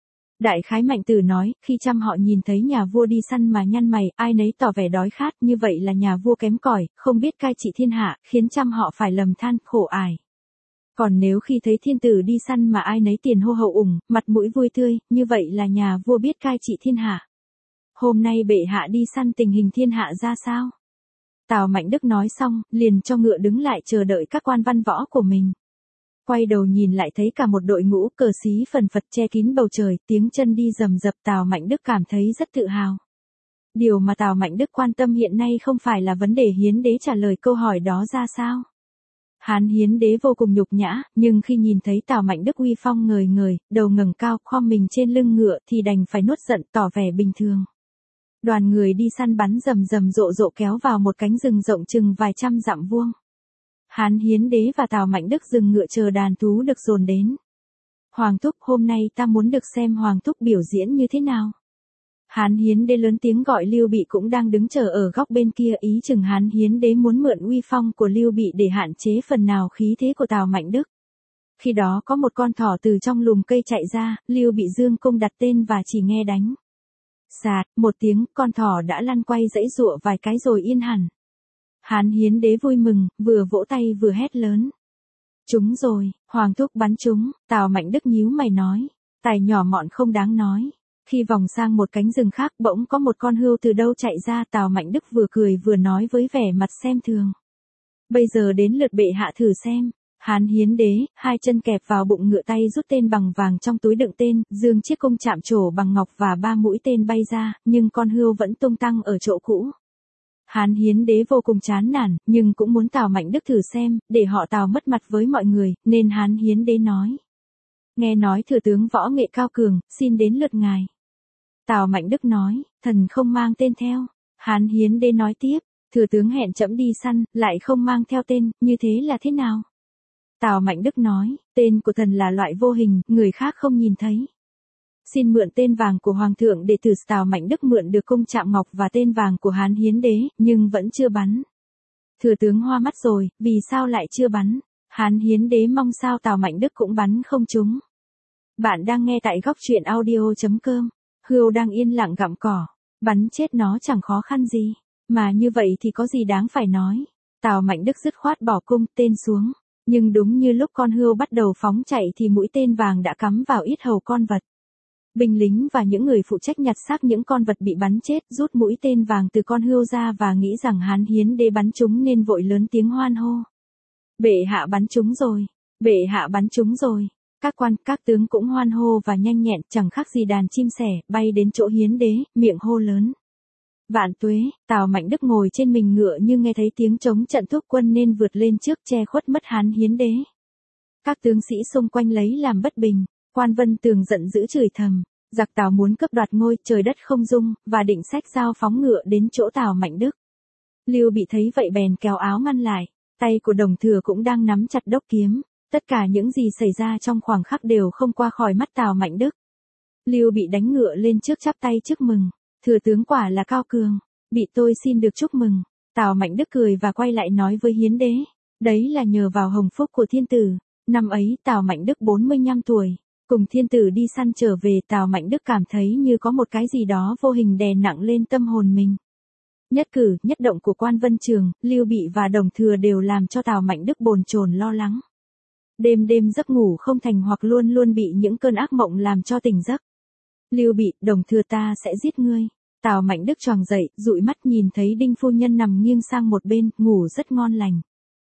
Đại khái Mạnh Tử nói, khi trăm họ nhìn thấy nhà vua đi săn mà nhăn mày, ai nấy tỏ vẻ đói khát, như vậy là nhà vua kém cỏi, không biết cai trị thiên hạ, khiến trăm họ phải lầm than, khổ ải. Còn nếu khi thấy thiên tử đi săn mà ai nấy tiền hô hậu ủng, mặt mũi vui tươi, như vậy là nhà vua biết cai trị thiên hạ. Hôm nay bệ hạ đi săn tình hình thiên hạ ra sao? Tào Mạnh Đức nói xong, liền cho ngựa đứng lại chờ đợi các quan văn võ của mình. Quay đầu nhìn lại thấy cả một đội ngũ cờ xí phần phật che kín bầu trời, tiếng chân đi rầm rập, Tào Mạnh Đức cảm thấy rất tự hào. Điều mà Tào Mạnh Đức quan tâm hiện nay không phải là vấn đề Hiến Đế trả lời câu hỏi đó ra sao. Hán Hiến Đế vô cùng nhục nhã, nhưng khi nhìn thấy Tào Mạnh Đức uy phong ngời ngời, đầu ngẩng cao, khom mình trên lưng ngựa thì đành phải nuốt giận, tỏ vẻ bình thường. Đoàn người đi săn bắn rầm rầm rộ kéo vào một cánh rừng rộng chừng vài trăm dặm vuông. Hán Hiến Đế và Tào Mạnh Đức dừng ngựa chờ đàn thú được dồn đến. Hoàng thúc, hôm nay ta muốn được xem Hoàng thúc biểu diễn như thế nào. Hán Hiến Đế lớn tiếng gọi Lưu Bị cũng đang đứng chờ ở góc bên kia, ý chừng Hán Hiến Đế muốn mượn uy phong của Lưu Bị để hạn chế phần nào khí thế của Tào Mạnh Đức. Khi đó có một con thỏ từ trong lùm cây chạy ra, Lưu Bị dương cung đặt tên và chỉ nghe đánh. Sạt, một tiếng, con thỏ đã lăn quay giãy giụa vài cái rồi yên hẳn. Hán Hiến Đế vui mừng, vừa vỗ tay vừa hét lớn. Trúng rồi, Hoàng thúc bắn trúng. Tào Mạnh Đức nhíu mày nói. Tài nhỏ mọn không đáng nói. Khi vòng sang một cánh rừng khác bỗng có một con hươu từ đâu chạy ra, Tào Mạnh Đức vừa cười vừa nói với vẻ mặt xem thường. Bây giờ đến lượt bệ hạ thử xem. Hán Hiến Đế, hai chân kẹp vào bụng ngựa, tay rút tên bằng vàng trong túi đựng tên, dương chiếc cung chạm trổ bằng ngọc và 3 mũi tên bay ra, nhưng con hươu vẫn tung tăng ở chỗ cũ. Hán Hiến Đế vô cùng chán nản, nhưng cũng muốn Tào Mạnh Đức thử xem, để họ Tào mất mặt với mọi người, nên Hán Hiến Đế nói. Nghe nói thừa tướng võ nghệ cao cường, xin đến lượt ngài. Tào Mạnh Đức nói, thần không mang tên theo. Hán Hiến Đế nói tiếp, thừa tướng hẹn trẫm đi săn, lại không mang theo tên, như thế là thế nào? Tào Mạnh Đức nói, tên của thần là loại vô hình, người khác không nhìn thấy. Xin mượn tên vàng của Hoàng thượng để thử. Tào Mạnh Đức mượn được cung chạm ngọc và tên vàng của Hán Hiến Đế, nhưng vẫn chưa bắn. Thừa tướng hoa mắt rồi, vì sao lại chưa bắn? Hán Hiến Đế mong sao Tào Mạnh Đức cũng bắn không trúng. Bạn đang nghe tại góc truyện audio.com. Hươu đang yên lặng gặm cỏ. Bắn chết nó chẳng khó khăn gì. Mà như vậy thì có gì đáng phải nói. Tào Mạnh Đức dứt khoát bỏ cung tên xuống. Nhưng đúng như lúc con hươu bắt đầu phóng chạy thì mũi tên vàng đã cắm vào yết hầu con vật. Binh lính và những người phụ trách nhặt xác những con vật bị bắn chết rút mũi tên vàng từ con hươu ra và nghĩ rằng Hán Hiến Đế bắn trúng nên vội lớn tiếng hoan hô. Bệ hạ bắn trúng rồi, bệ hạ bắn trúng rồi. Các quan, các tướng cũng hoan hô và nhanh nhẹn, chẳng khác gì đàn chim sẻ, bay đến chỗ Hiến Đế, miệng hô lớn. Vạn tuế. Tào Mạnh Đức ngồi trên mình ngựa nhưng nghe thấy tiếng trống trận thúc quân nên vượt lên trước che khuất mất Hán Hiến Đế. Các tướng sĩ xung quanh lấy làm bất bình. Quan Vân Tường giận dữ chửi thầm, giặc Tào muốn cướp đoạt ngôi, trời đất không dung, và định xách dao phóng ngựa đến chỗ Tào Mạnh Đức. Lưu Bị thấy vậy bèn kéo áo ngăn lại, tay của Đồng Thừa cũng đang nắm chặt đốc kiếm. Tất cả những gì xảy ra trong khoảng khắc đều không qua khỏi mắt Tào Mạnh Đức. Lưu Bị đánh ngựa lên trước chắp tay trước mừng, thừa tướng quả là cao cường, bị tôi xin được chúc mừng. Tào Mạnh Đức cười và quay lại nói với Hiến Đế, đấy là nhờ vào hồng phúc của thiên tử. Năm ấy Tào Mạnh Đức 45 tuổi. Cùng thiên tử đi săn trở về, Tào Mạnh Đức cảm thấy như có một cái gì đó vô hình đè nặng lên tâm hồn mình. Nhất cử, nhất động của Quan Vân Trường, Lưu Bị và Đồng Thừa đều làm cho Tào Mạnh Đức bồn chồn lo lắng. Đêm đêm giấc ngủ không thành hoặc luôn luôn bị những cơn ác mộng làm cho tỉnh giấc. Lưu Bị, Đồng Thừa ta sẽ giết ngươi. Tào Mạnh Đức choàng dậy, dụi mắt nhìn thấy Đinh phu nhân nằm nghiêng sang một bên, ngủ rất ngon lành.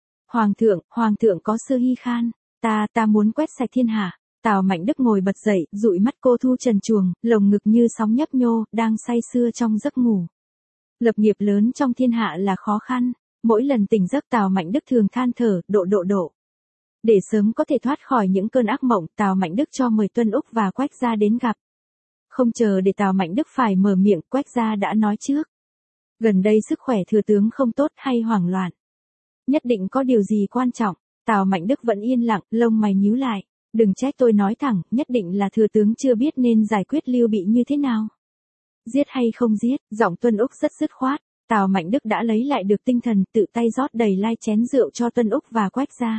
Hoàng thượng có sơ hy khan, ta muốn quét sạch thiên hạ. Tào Mạnh Đức ngồi bật dậy, dụi mắt cô thu trần truồng, lồng ngực như sóng nhấp nhô, đang say sưa trong giấc ngủ. Lập nghiệp lớn trong thiên hạ là khó khăn, mỗi lần tỉnh giấc Tào Mạnh Đức thường than thở, độ. Để sớm có thể thoát khỏi những cơn ác mộng, Tào Mạnh Đức cho mời Tuân Úc và Quách gia đến gặp. Không chờ để Tào Mạnh Đức phải mở miệng, Quách gia đã nói trước. Gần đây sức khỏe thừa tướng không tốt hay hoảng loạn. Nhất định có điều gì quan trọng. Tào Mạnh Đức vẫn yên lặng, lông mày nhíu lại. Đừng trách tôi nói thẳng, nhất định là thừa tướng chưa biết nên giải quyết Lưu Bị như thế nào. Giết hay không giết, giọng Tuân Úc rất dứt khoát. Tào Mạnh Đức đã lấy lại được tinh thần, tự tay rót đầy lai chén rượu cho Tuân Úc và Quách gia.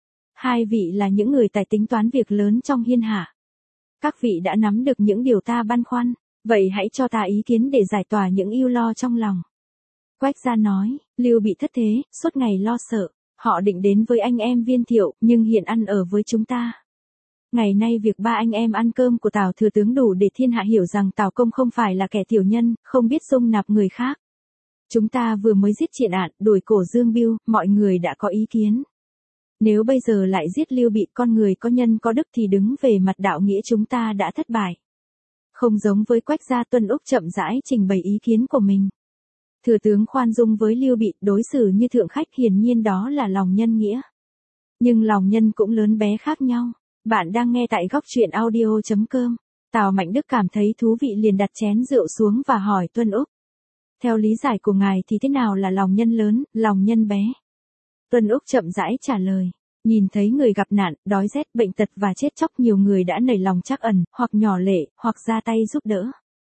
Hai vị là những người tài tính toán việc lớn trong thiên hạ. Các vị đã nắm được những điều ta băn khoăn, vậy hãy cho ta ý kiến để giải tỏa những ưu lo trong lòng. Quách gia nói, Lưu Bị thất thế, suốt ngày lo sợ, họ định đến với anh em Viên Thiệu, nhưng hiện ăn ở với chúng ta. Ngày nay việc ba anh em ăn cơm của Tào thừa tướng đủ để thiên hạ hiểu rằng Tào công không phải là kẻ tiểu nhân, không biết dung nạp người khác. Chúng ta vừa mới giết Triện Ạn, đuổi cổ Dương Bưu, mọi người đã có ý kiến. Nếu bây giờ lại giết Lưu Bị, con người có nhân có đức thì đứng về mặt đạo nghĩa chúng ta đã thất bại. Không giống với Quách gia, Tuân Úc chậm rãi trình bày ý kiến của mình. Thừa tướng khoan dung với Lưu Bị, đối xử như thượng khách, hiển nhiên đó là lòng nhân nghĩa. Nhưng lòng nhân cũng lớn bé khác nhau. Bạn đang nghe tại góc truyện audio.com. Tào Mạnh Đức cảm thấy thú vị liền đặt chén rượu xuống và hỏi Tuân Úc. Theo lý giải của ngài thì thế nào là lòng nhân lớn, lòng nhân bé? Tuân Úc chậm rãi trả lời. Nhìn thấy người gặp nạn, đói rét, bệnh tật và chết chóc, nhiều người đã nảy lòng trắc ẩn, hoặc nhỏ lệ, hoặc ra tay giúp đỡ.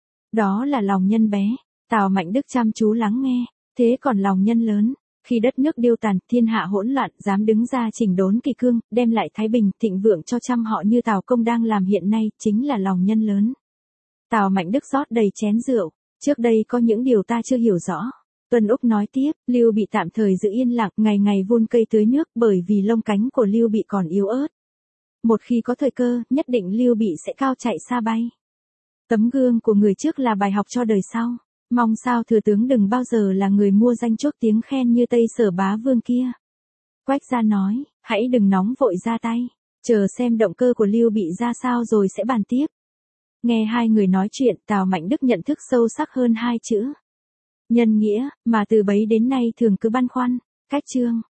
Đó là lòng nhân bé. Tào Mạnh Đức chăm chú lắng nghe. Thế còn lòng nhân lớn, khi đất nước điêu tàn, thiên hạ hỗn loạn, dám đứng ra chỉnh đốn kỷ cương, đem lại thái bình, thịnh vượng cho trăm họ như Tào công đang làm hiện nay, chính là lòng nhân lớn. Tào Mạnh Đức rót đầy chén rượu. Trước đây có những điều ta chưa hiểu rõ. Tuân Úc nói tiếp, Lưu Bị tạm thời giữ yên lặng, ngày ngày vun cây tưới nước, bởi vì lông cánh của Lưu Bị còn yếu ớt. Một khi có thời cơ, nhất định Lưu Bị sẽ cao chạy xa bay. Tấm gương của người trước là bài học cho đời sau. Mong sao thừa tướng đừng bao giờ là người mua danh chốt tiếng khen như Tây Sở Bá Vương kia. Quách gia nói, hãy đừng nóng vội ra tay, chờ xem động cơ của Lưu Bị ra sao rồi sẽ bàn tiếp. Nghe hai người nói chuyện, Tào Mạnh Đức nhận thức sâu sắc hơn hai chữ. Nhân nghĩa, mà từ bấy đến nay thường cứ băn khoăn. Cách chương.